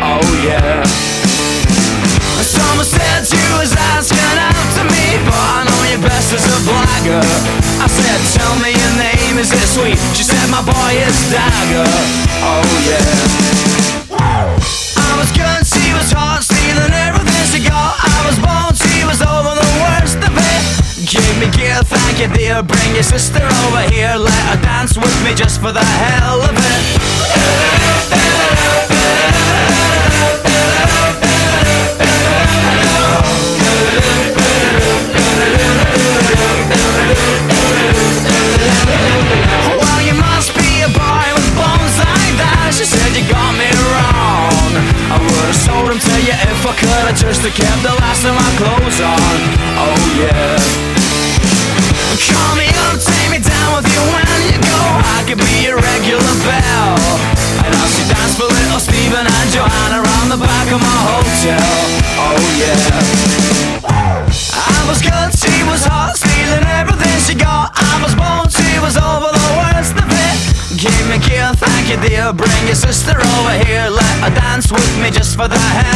oh yeah. Someone said you was asking out to me, but I know you best as a blagger. I said, tell me your name, is it sweet? She said, my boy is Dagger, oh yeah. I was good, she was hot, stealing everything she got. I was bold, she was over the worst of it. Give me gear, thank you dear. Bring your sister over here, let her dance with me just for the hell of it. Well, you must be a boy with bones like that. She said you got me wrong. I would've sold him to you if I could. I just have kept the last of my clothes on, oh yeah. Call me up, take me down with you when you go. I could be your regular belle, and I'll see dance for little Stephen and Joanna around the back of my hotel, oh yeah. I was good, she was hot, stealing everything she got. I was bold, she was over the worst of it. Give me gear, thank you dear. Bring your sister over here, let her dance with me just for the hell